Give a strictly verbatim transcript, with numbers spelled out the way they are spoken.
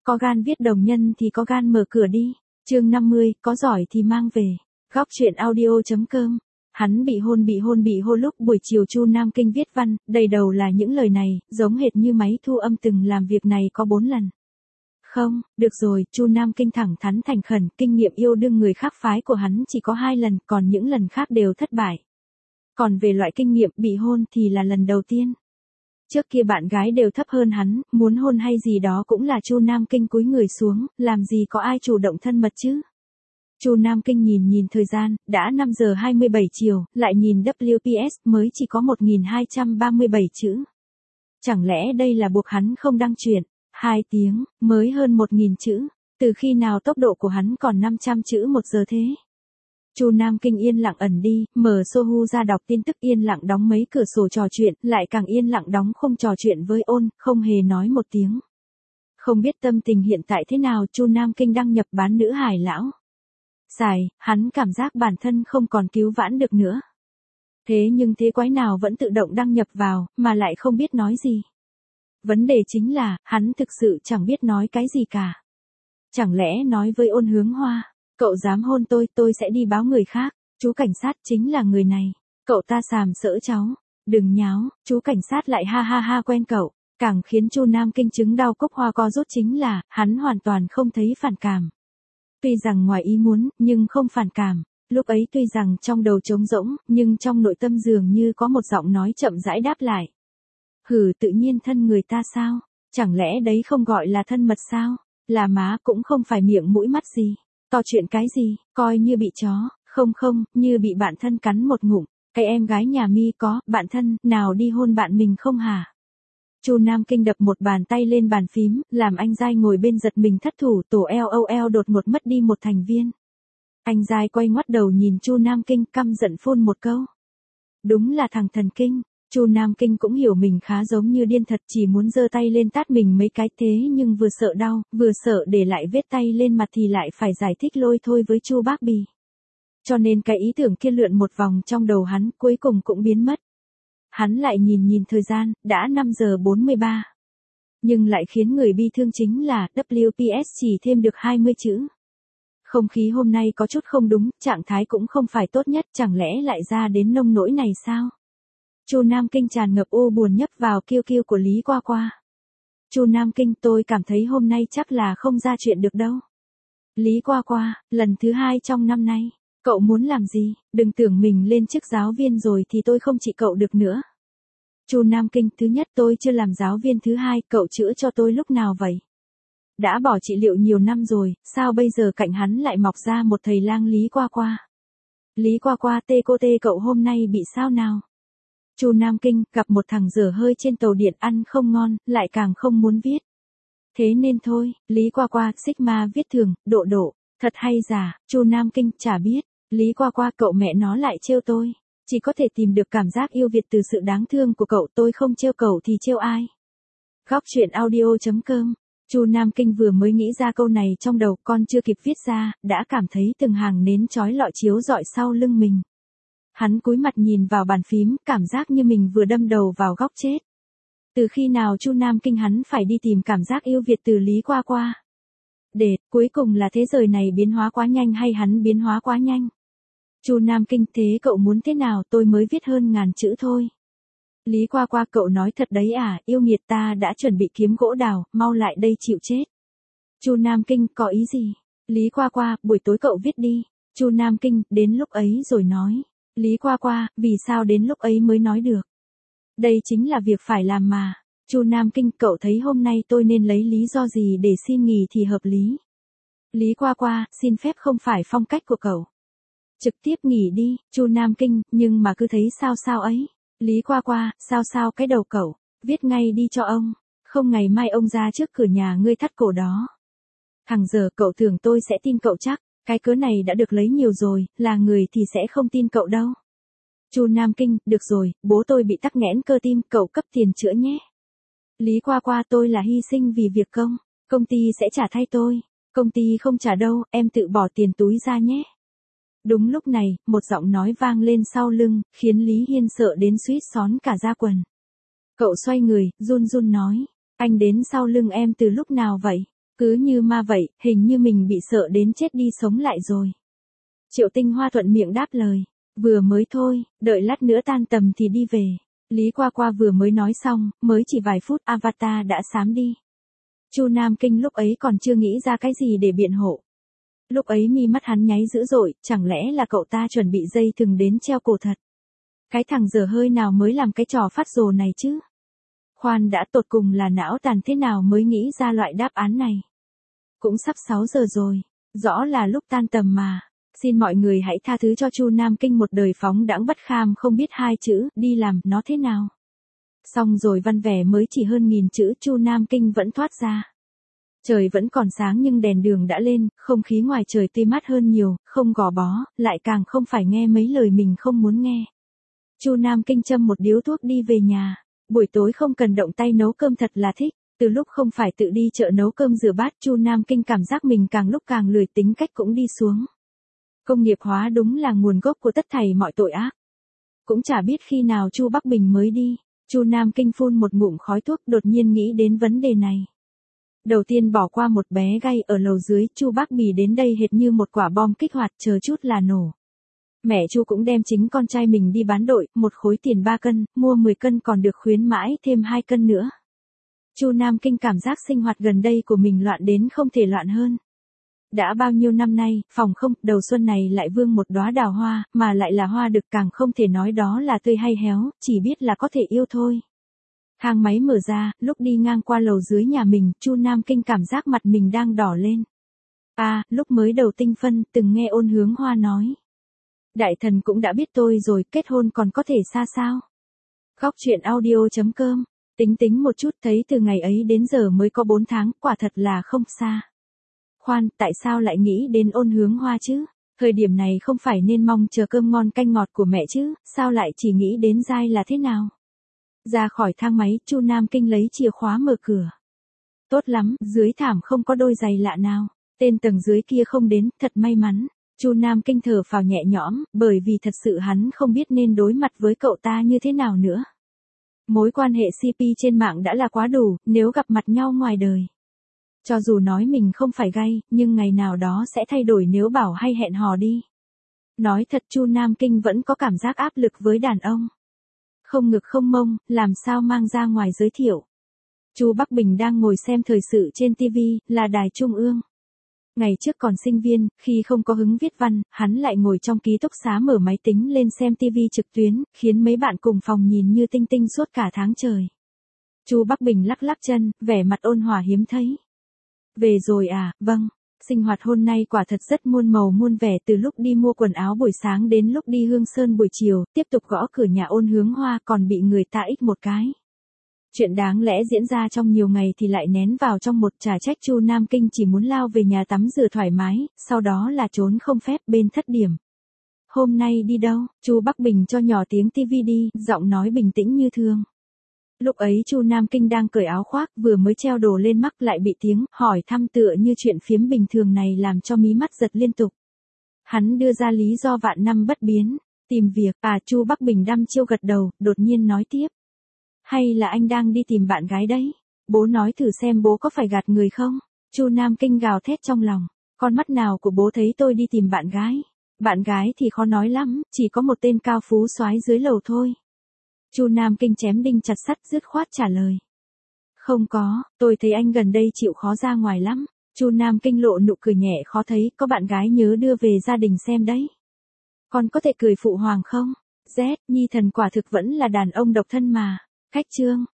Có gan viết đồng nhân thì có gan mở cửa đi. Chương năm mươi, có giỏi thì mang về. Góc truyện audio chấm com. Hắn bị hôn bị hôn bị hôn lúc buổi chiều Chu Nam Kinh viết văn, đầy đầu là những lời này, giống hệt như máy thu âm từng làm việc này có bốn lần. Không, được rồi, Chu Nam Kinh thẳng thắn thành khẩn, kinh nghiệm yêu đương người khác phái của hắn chỉ có hai lần, còn những lần khác đều thất bại. Còn về loại kinh nghiệm bị hôn thì là lần đầu tiên. Trước kia bạn gái đều thấp hơn hắn, muốn hôn hay gì đó cũng là Chu Nam Kinh cúi người xuống, làm gì có ai chủ động thân mật chứ. Chu Nam Kinh nhìn nhìn thời gian, đã năm giờ hai mươi bảy chiều, lại nhìn W P S mới chỉ có một nghìn hai trăm ba mươi bảy chữ. Chẳng lẽ đây là buộc hắn không đăng truyện? Hai tiếng, mới hơn một nghìn chữ. Từ khi nào tốc độ của hắn còn năm trăm chữ một giờ thế? Chu Nam Kinh yên lặng ẩn đi, mở Sohu ra đọc tin tức, yên lặng đóng mấy cửa sổ trò chuyện, lại càng yên lặng đóng không trò chuyện với Ôn, không hề nói một tiếng. Không biết tâm tình hiện tại thế nào, Chu Nam Kinh đăng nhập bán nữ hài lão. Dài, hắn cảm giác bản thân không còn cứu vãn được nữa. Thế nhưng thế quái nào vẫn tự động đăng nhập vào, mà lại không biết nói gì. Vấn đề chính là, hắn thực sự chẳng biết nói cái gì cả. Chẳng lẽ nói với Ôn Hướng Hoa, cậu dám hôn tôi, tôi sẽ đi báo người khác, chú cảnh sát chính là người này, cậu ta sàm sỡ cháu, đừng nháo, chú cảnh sát lại ha ha ha quen cậu, càng khiến Chu Nam Kinh chứng đau cúc hoa co rút chính là, hắn hoàn toàn không thấy phản cảm. Tuy rằng ngoài ý muốn, nhưng không phản cảm, lúc ấy tuy rằng trong đầu trống rỗng, nhưng trong nội tâm dường như có một giọng nói chậm rãi đáp lại. Hử, tự nhiên thân người ta sao, chẳng lẽ đấy không gọi là thân mật sao, là má cũng không phải miệng mũi mắt gì. To chuyện cái gì, coi như bị chó, không không, như bị bạn thân cắn một ngụm, cái em gái nhà mi có, bạn thân, nào đi hôn bạn mình không hả? Chu Nam Kinh đập một bàn tay lên bàn phím, làm anh Giai ngồi bên giật mình thất thủ, tổ LOL đột ngột mất đi một thành viên. Anh Giai quay ngoắt đầu nhìn Chu Nam Kinh, căm giận phun một câu. Đúng là thằng thần kinh. Chu Nam Kinh cũng hiểu mình khá giống như điên thật, chỉ muốn giơ tay lên tát mình mấy cái, thế nhưng vừa sợ đau, vừa sợ để lại vết tay lên mặt thì lại phải giải thích lôi thôi với Chu Bác Bì. Cho nên cái ý tưởng kia lượn một vòng trong đầu hắn, cuối cùng cũng biến mất. Hắn lại nhìn nhìn thời gian, đã năm giờ bốn mươi ba. Nhưng lại khiến người bi thương chính là W P S chỉ thêm được hai mươi chữ. Không khí hôm nay có chút không đúng, trạng thái cũng không phải tốt nhất, chẳng lẽ lại ra đến nông nỗi này sao? Chu Nam Kinh tràn ngập u buồn nhấp vào kiêu kiêu của Lý Qua Qua. Chu Nam Kinh, tôi cảm thấy hôm nay chắc là không ra chuyện được đâu. Lý Qua Qua, lần thứ hai trong năm nay, cậu muốn làm gì, đừng tưởng mình lên chức giáo viên rồi thì tôi không trị cậu được nữa. Chu Nam Kinh, thứ nhất tôi chưa làm giáo viên, thứ hai, cậu chữa cho tôi lúc nào vậy? Đã bỏ trị liệu nhiều năm rồi, sao bây giờ cạnh hắn lại mọc ra một thầy lang Lý Qua Qua? Lý Qua Qua, tê cô tê cậu hôm nay bị sao nào? Chu Nam Kinh, gặp một thằng dở hơi trên tàu điện ăn không ngon, lại càng không muốn viết. Thế nên thôi, Lý Qua Qua, Sigma viết thường, độ độ, thật hay giả, Chu Nam Kinh, chả biết, Lý Qua Qua, cậu mẹ nó lại trêu tôi, chỉ có thể tìm được cảm giác yêu Việt từ sự đáng thương của cậu, tôi không trêu cậu thì trêu ai. Góc truyện audio chấm com. Chu Nam Kinh vừa mới nghĩ ra câu này trong đầu, con chưa kịp viết ra, đã cảm thấy từng hàng nến chói lọi chiếu rọi sau lưng mình. Hắn cúi mặt nhìn vào bàn phím, cảm giác như mình vừa đâm đầu vào góc chết. Từ khi nào Chu Nam Kinh hắn phải đi tìm cảm giác yêu Việt từ Lý Qua Qua? Để, cuối cùng là thế giới này biến hóa quá nhanh hay hắn biến hóa quá nhanh? Chu Nam Kinh, thế cậu muốn thế nào, tôi mới viết hơn ngàn chữ thôi. Lý Qua Qua, cậu nói thật đấy à, yêu nghiệt, ta đã chuẩn bị kiếm gỗ đào, mau lại đây chịu chết. Chu Nam Kinh, có ý gì? Lý Qua Qua, buổi tối cậu viết đi. Chu Nam Kinh, đến lúc ấy rồi nói. Lý Qua Qua, vì sao đến lúc ấy mới nói được? Đây chính là việc phải làm mà. Chu Nam Kinh, cậu thấy hôm nay tôi nên lấy lý do gì để xin nghỉ thì hợp lý? Lý Qua Qua, xin phép không phải phong cách của cậu. Trực tiếp nghỉ đi, Chu Nam Kinh, nhưng mà cứ thấy sao sao ấy. Lý Qua Qua, sao sao cái đầu cậu, viết ngay đi cho ông, không ngày mai ông ra trước cửa nhà ngươi thắt cổ đó. Thằng giờ cậu tưởng tôi sẽ tin cậu chắc, cái cớ này đã được lấy nhiều rồi, là người thì sẽ không tin cậu đâu. Chu Nam Kinh, được rồi, bố tôi bị tắc nghẽn cơ tim, cậu cấp tiền chữa nhé. Lý Qua Qua, tôi là hy sinh vì việc công, công ty sẽ trả thay tôi, công ty không trả đâu, em tự bỏ tiền túi ra nhé. Đúng lúc này, một giọng nói vang lên sau lưng, khiến Lý Hiên sợ đến suýt xón cả da quần. Cậu xoay người, run run nói, anh đến sau lưng em từ lúc nào vậy? Cứ như ma vậy, hình như mình bị sợ đến chết đi sống lại rồi. Triệu Tinh Hoa thuận miệng đáp lời. Vừa mới thôi, đợi lát nữa tan tầm thì đi về. Lý Qua Qua vừa mới nói xong, mới chỉ vài phút Avatar đã xám đi. Chu Nam Kinh lúc ấy còn chưa nghĩ ra cái gì để biện hộ. Lúc ấy mi mắt hắn nháy dữ dội, chẳng lẽ là cậu ta chuẩn bị dây thừng đến treo cổ thật. Cái thằng dở hơi nào mới làm cái trò phát rồ này chứ? Khoan đã, tột cùng là não tàn thế nào mới nghĩ ra loại đáp án này? Cũng sắp sáu giờ rồi, rõ là lúc tan tầm mà. Xin mọi người hãy tha thứ cho Chu Nam Kinh một đời phóng đãng bất kham không biết hai chữ, đi làm, nó thế nào. Xong rồi văn vẻ mới chỉ hơn nghìn chữ Chu Nam Kinh vẫn thoát ra. Trời vẫn còn sáng nhưng đèn đường đã lên, không khí ngoài trời tuy mát hơn nhiều, không gò bó, lại càng không phải nghe mấy lời mình không muốn nghe. Chu Nam Kinh châm một điếu thuốc đi về nhà. Buổi tối không cần động tay nấu cơm thật là thích. Từ lúc không phải tự đi chợ nấu cơm rửa bát, Chu Nam Kinh cảm giác mình càng lúc càng lười, tính cách cũng đi xuống. Công nghiệp hóa đúng là nguồn gốc của tất thảy mọi tội ác. Cũng chả biết khi nào Chu Bắc Bình mới đi. Chu Nam Kinh phun một ngụm khói thuốc, đột nhiên nghĩ đến vấn đề này. Đầu tiên bỏ qua một bé gay ở lầu dưới, Chu Bắc Bì đến đây hệt như một quả bom kích hoạt, chờ chút là nổ. Mẹ Chu cũng đem chính con trai mình đi bán đội, một khối tiền ba cân, mua mười cân còn được khuyến mãi thêm hai cân nữa. Chu Nam Kinh cảm giác sinh hoạt gần đây của mình loạn đến không thể loạn hơn. Đã bao nhiêu năm nay, phòng không, đầu xuân này lại vương một đóa đào hoa, mà lại là hoa đực, càng không thể nói đó là tươi hay héo, chỉ biết là có thể yêu thôi. Thang máy mở ra, lúc đi ngang qua lầu dưới nhà mình, Chu Nam Kinh cảm giác mặt mình đang đỏ lên. À, lúc mới đầu tinh phân, từng nghe Ôn Hướng Hoa nói. Đại thần cũng đã biết tôi rồi, kết hôn còn có thể xa sao? Góc truyện audio chấm com, tính tính một chút thấy từ ngày ấy đến giờ mới có bốn tháng, quả thật là không xa. Khoan, tại sao lại nghĩ đến Ôn Hướng Hoa chứ? Thời điểm này không phải nên mong chờ cơm ngon canh ngọt của mẹ chứ, sao lại chỉ nghĩ đến giai là thế nào? Ra khỏi thang máy, Chu Nam Kinh lấy chìa khóa mở cửa. Tốt lắm, dưới thảm không có đôi giày lạ nào. Tên tầng dưới kia không đến, thật may mắn. Chu Nam Kinh thở phào nhẹ nhõm, bởi vì thật sự hắn không biết nên đối mặt với cậu ta như thế nào nữa. Mối quan hệ xê pê trên mạng đã là quá đủ, nếu gặp mặt nhau ngoài đời. Cho dù nói mình không phải gay, nhưng ngày nào đó sẽ thay đổi nếu bảo hay hẹn hò đi. Nói thật, Chu Nam Kinh vẫn có cảm giác áp lực với đàn ông. Không ngực không mông, làm sao mang ra ngoài giới thiệu. Chu Bắc Bình đang ngồi xem thời sự trên ti vi, là đài trung ương. Ngày trước còn sinh viên, khi không có hứng viết văn, hắn lại ngồi trong ký túc xá mở máy tính lên xem ti vi trực tuyến, khiến mấy bạn cùng phòng nhìn như tinh tinh suốt cả tháng trời. Chu Bắc Bình lắc lắc chân, vẻ mặt ôn hòa hiếm thấy. Về rồi à, vâng. Sinh hoạt hôm nay quả thật rất muôn màu muôn vẻ, từ lúc đi mua quần áo buổi sáng đến lúc đi Hương Sơn buổi chiều, tiếp tục gõ cửa nhà Ôn Hướng Hoa còn bị người ta ích một cái. Chuyện đáng lẽ diễn ra trong nhiều ngày thì lại nén vào trong một, trà trách Chu Nam Kinh chỉ muốn lao về nhà tắm rửa thoải mái, sau đó là trốn không phép bên thất điểm. Hôm nay đi đâu? Chu Bắc Bình cho nhỏ tiếng tivi đi, giọng nói bình tĩnh như thường. Lúc ấy Chu Nam Kinh đang cởi áo khoác, vừa mới treo đồ lên mắt lại bị tiếng hỏi thăm tựa như chuyện phiếm bình thường này làm cho mí mắt giật liên tục. Hắn đưa ra lý do vạn năm bất biến, tìm việc. À, Chu Bắc Bình đăm chiêu gật đầu, đột nhiên nói tiếp. Hay là anh đang đi tìm bạn gái đấy? Bố nói thử xem bố có phải gạt người không? Chu Nam Kinh gào thét trong lòng, con mắt nào của bố thấy tôi đi tìm bạn gái? Bạn gái thì khó nói lắm, chỉ có một tên cao phú soái dưới lầu thôi. Chu Nam Kinh chém đinh chặt sắt, dứt khoát trả lời. Không có, tôi thấy anh gần đây chịu khó ra ngoài lắm. Chu Nam Kinh lộ nụ cười nhẹ khó thấy, có bạn gái nhớ đưa về gia đình xem đấy. Con có thể cười phụ hoàng không? Z, Nhi thần quả thực vẫn là đàn ông độc thân mà. Khách trương,